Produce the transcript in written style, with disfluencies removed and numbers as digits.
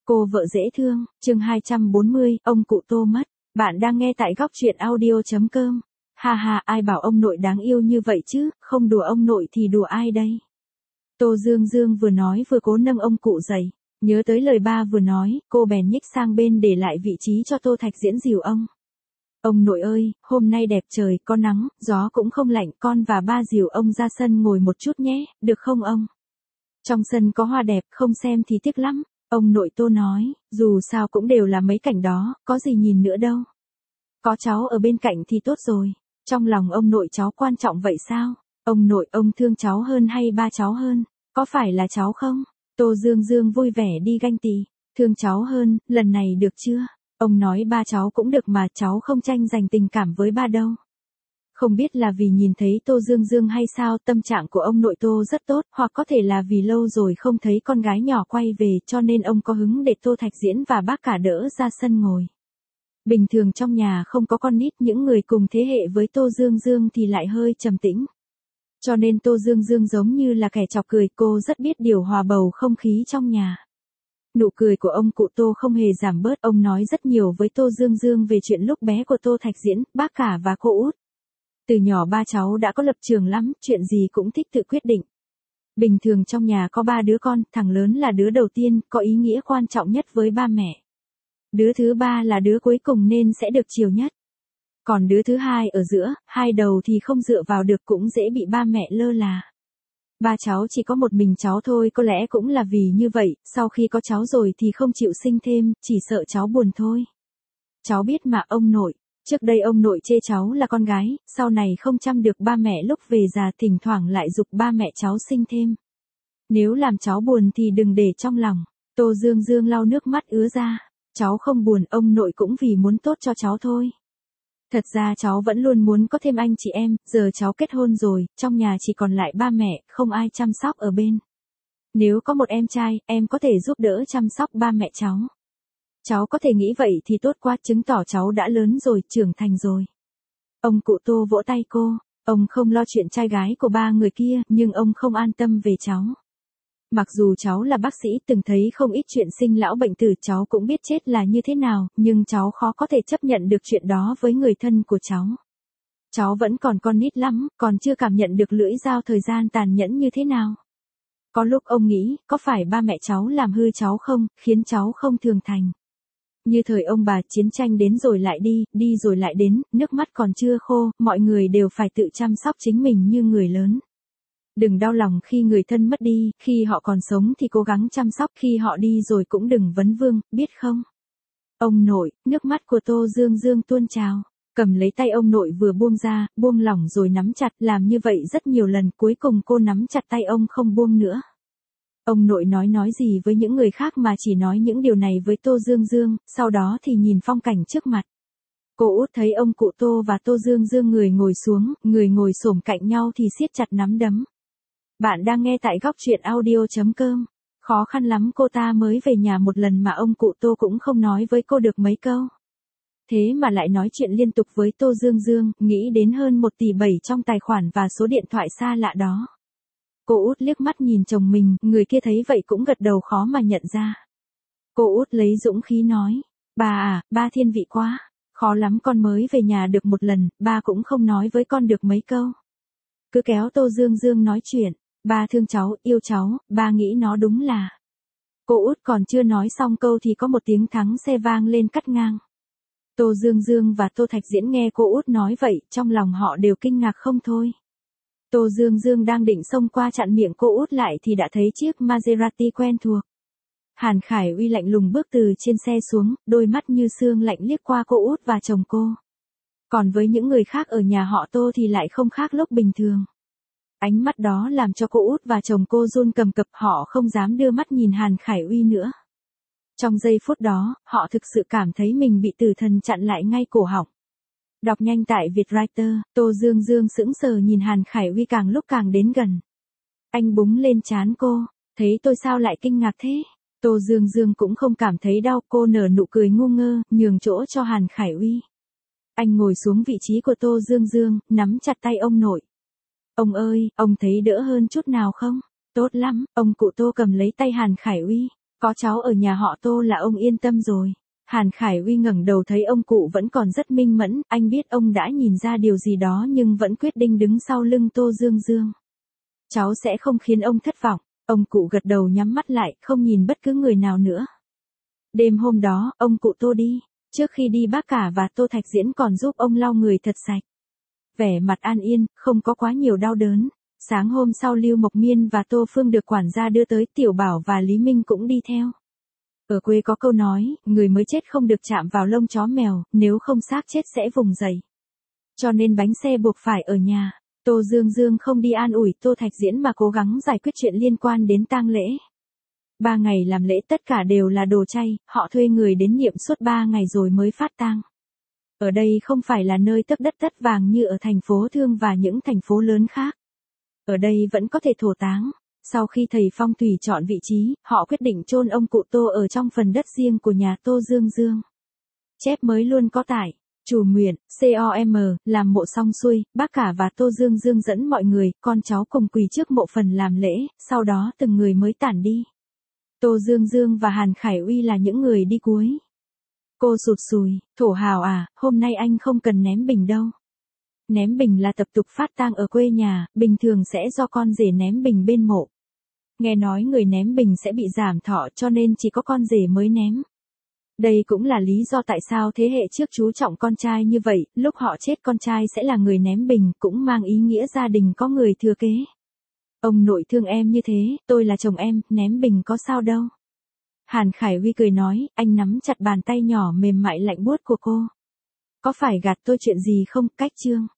Cô vợ dễ thương, chương 240, ông cụ Tô mất. Bạn đang nghe tại góc truyện audio.com. Ha ha, ai bảo ông nội đáng yêu như vậy chứ, không đùa ông nội thì đùa ai đây? Tô Dương Dương vừa nói vừa cố nâng ông cụ dậy. Nhớ tới lời ba vừa nói, cô bèn nhích sang bên để lại vị trí cho Tô Thạch Diễn dìu ông. Ông nội ơi, hôm nay đẹp trời, có nắng, gió cũng không lạnh, con và ba dìu ông ra sân ngồi một chút nhé, được không ông? Trong sân có hoa đẹp, không xem thì tiếc lắm. Ông nội Tô nói, dù sao cũng đều là mấy cảnh đó, có gì nhìn nữa đâu. Có cháu ở bên cạnh thì tốt rồi. Trong lòng ông nội cháu quan trọng vậy sao? Ông nội ông thương cháu hơn hay ba cháu hơn? Có phải là cháu không? Tô Dương Dương vui vẻ đi ganh tị. Thương cháu hơn, lần này được chưa? Ông nói ba cháu cũng được mà cháu không tranh giành tình cảm với ba đâu. Không biết là vì nhìn thấy Tô Dương Dương hay sao, tâm trạng của ông nội Tô rất tốt, hoặc có thể là vì lâu rồi không thấy con gái nhỏ quay về cho nên ông có hứng để Tô Thạch Diễn và bác cả đỡ ra sân ngồi. Bình thường trong nhà không có con nít, những người cùng thế hệ với Tô Dương Dương thì lại hơi trầm tĩnh. Cho nên Tô Dương Dương giống như là kẻ chọc cười, cô rất biết điều hòa bầu không khí trong nhà. Nụ cười của ông cụ Tô không hề giảm bớt, ông nói rất nhiều với Tô Dương Dương về chuyện lúc bé của Tô Thạch Diễn, bác cả và cô út. Từ nhỏ ba cháu đã có lập trường lắm, chuyện gì cũng thích tự quyết định. Bình thường trong nhà có ba đứa con, thằng lớn là đứa đầu tiên, có ý nghĩa quan trọng nhất với ba mẹ. Đứa thứ ba là đứa cuối cùng nên sẽ được chiều nhất. Còn đứa thứ hai ở giữa, hai đầu thì không dựa vào được, cũng dễ bị ba mẹ lơ là. Ba cháu chỉ có một mình cháu thôi, có lẽ cũng là vì như vậy, sau khi có cháu rồi thì không chịu sinh thêm, chỉ sợ cháu buồn thôi. Cháu biết mà ông nội. Trước đây ông nội chê cháu là con gái, sau này không chăm được ba mẹ lúc về già thỉnh thoảng lại giục ba mẹ cháu sinh thêm. Nếu làm cháu buồn thì đừng để trong lòng. Tô Dương Dương lau nước mắt ứa ra. Cháu không buồn, ông nội cũng vì muốn tốt cho cháu thôi. Thật ra cháu vẫn luôn muốn có thêm anh chị em, giờ cháu kết hôn rồi, trong nhà chỉ còn lại ba mẹ, không ai chăm sóc ở bên. Nếu có một em trai, em có thể giúp đỡ chăm sóc ba mẹ cháu. Cháu có thể nghĩ vậy thì tốt quá, chứng tỏ cháu đã lớn rồi, trưởng thành rồi. Ông cụ Tô vỗ tay cô, ông không lo chuyện trai gái của ba người kia, nhưng ông không an tâm về cháu. Mặc dù cháu là bác sĩ, từng thấy không ít chuyện sinh lão bệnh tử, cháu cũng biết chết là như thế nào, nhưng cháu khó có thể chấp nhận được chuyện đó với người thân của cháu. Cháu vẫn còn con nít lắm, còn chưa cảm nhận được lưỡi dao thời gian tàn nhẫn như thế nào. Có lúc ông nghĩ, có phải ba mẹ cháu làm hư cháu không, khiến cháu không trưởng thành. Như thời ông bà, chiến tranh đến rồi lại đi, đi rồi lại đến, nước mắt còn chưa khô, mọi người đều phải tự chăm sóc chính mình như người lớn. Đừng đau lòng khi người thân mất đi, khi họ còn sống thì cố gắng chăm sóc, khi họ đi rồi cũng đừng vấn vương, biết không? Ông nội, nước mắt của Tô Dương Dương tuôn trào, cầm lấy tay ông nội vừa buông ra, buông lỏng rồi nắm chặt, làm như vậy rất nhiều lần, cuối cùng cô nắm chặt tay ông không buông nữa. Ông nội nói gì với những người khác mà chỉ nói những điều này với Tô Dương Dương, sau đó thì nhìn phong cảnh trước mặt. Cô út thấy ông cụ Tô và Tô Dương Dương người ngồi xuống, người ngồi xổm cạnh nhau thì siết chặt nắm đấm. Bạn đang nghe tại góc truyện audio.com. Khó khăn lắm cô ta mới về nhà một lần mà ông cụ Tô cũng không nói với cô được mấy câu. Thế mà lại nói chuyện liên tục với Tô Dương Dương, nghĩ đến hơn 1,7 tỷ trong tài khoản và số điện thoại xa lạ đó. Cô út liếc mắt nhìn chồng mình, người kia thấy vậy cũng gật đầu khó mà nhận ra. Cô út lấy dũng khí nói, bà à, ba thiên vị quá, khó lắm con mới về nhà được một lần, ba cũng không nói với con được mấy câu. Cứ kéo Tô Dương Dương nói chuyện, ba thương cháu, yêu cháu, ba nghĩ nó đúng là. Cô út còn chưa nói xong câu thì có một tiếng thắng xe vang lên cắt ngang. Tô Dương Dương và Tô Thạch Diễn nghe cô út nói vậy, trong lòng họ đều kinh ngạc không thôi. Tô Dương Dương đang định xông qua chặn miệng cô út lại thì đã thấy chiếc Maserati quen thuộc. Hàn Khải Uy lạnh lùng bước từ trên xe xuống, đôi mắt như sương lạnh liếc qua cô út và chồng cô. Còn với những người khác ở nhà họ Tô thì lại không khác lúc bình thường. Ánh mắt đó làm cho cô út và chồng cô run cầm cập, họ không dám đưa mắt nhìn Hàn Khải Uy nữa. Trong giây phút đó, họ thực sự cảm thấy mình bị tử thần chặn lại ngay cổ họng. Đọc nhanh tại Vietwriter, Tô Dương Dương sững sờ nhìn Hàn Khải Uy càng lúc càng đến gần. Anh búng lên trán cô, thấy tôi sao lại kinh ngạc thế? Tô Dương Dương cũng không cảm thấy đau, cô nở nụ cười ngu ngơ, nhường chỗ cho Hàn Khải Uy. Anh ngồi xuống vị trí của Tô Dương Dương, nắm chặt tay ông nội. Ông ơi, ông thấy đỡ hơn chút nào không? Tốt lắm, ông cụ Tô cầm lấy tay Hàn Khải Uy. Có cháu ở nhà họ Tô là ông yên tâm rồi. Hàn Khải Uy ngẩng đầu thấy ông cụ vẫn còn rất minh mẫn, anh biết ông đã nhìn ra điều gì đó nhưng vẫn quyết định đứng sau lưng Tô Dương Dương. Cháu sẽ không khiến ông thất vọng. Ông cụ gật đầu nhắm mắt lại, không nhìn bất cứ người nào nữa. Đêm hôm đó, ông cụ Tô đi. Trước khi đi bác cả và Tô Thạch Diễn còn giúp ông lau người thật sạch. Vẻ mặt an yên, không có quá nhiều đau đớn. Sáng hôm sau Lưu Mộc Miên và Tô Phương được quản gia đưa tới, Tiểu Bảo và Lý Minh cũng đi theo. Ở quê có câu nói, người mới chết không được chạm vào lông chó mèo, nếu không xác chết sẽ vùng dậy. Cho nên bánh xe buộc phải ở nhà. Tô Dương Dương không đi an ủi Tô Thạch Diễn mà cố gắng giải quyết chuyện liên quan đến tang lễ. 3 ngày làm lễ tất cả đều là đồ chay, họ thuê người đến niệm suốt 3 ngày rồi mới phát tang. Ở đây không phải là nơi tấp đất tất vàng như ở thành phố Thương và những thành phố lớn khác. Ở đây vẫn có thể thổ táng. Sau khi thầy phong thủy chọn vị trí, họ quyết định chôn ông cụ Tô ở trong phần đất riêng của nhà Tô Dương Dương. Chép mới luôn có tải. Chủ nguyện, COM, làm mộ xong xuôi, bác cả và Tô Dương Dương dẫn mọi người, con cháu cùng quỳ trước mộ phần làm lễ, sau đó từng người mới tản đi. Tô Dương Dương và Hàn Khải Uy là những người đi cuối. Cô sụt sùi, Thổ Hào à, hôm nay anh không cần ném bình đâu. Ném bình là tập tục phát tang ở quê nhà, bình thường sẽ do con rể ném bình bên mộ. Nghe nói người ném bình sẽ bị giảm thọ cho nên chỉ có con rể mới ném. Đây cũng là lý do tại sao thế hệ trước chú trọng con trai như vậy, lúc họ chết con trai sẽ là người ném bình, cũng mang ý nghĩa gia đình có người thừa kế. Ông nội thương em như thế, tôi là chồng em, ném bình có sao đâu. Hàn Khải Uy cười nói, anh nắm chặt bàn tay nhỏ mềm mại lạnh buốt của cô. Có phải gạt tôi chuyện gì không, Cách Trương?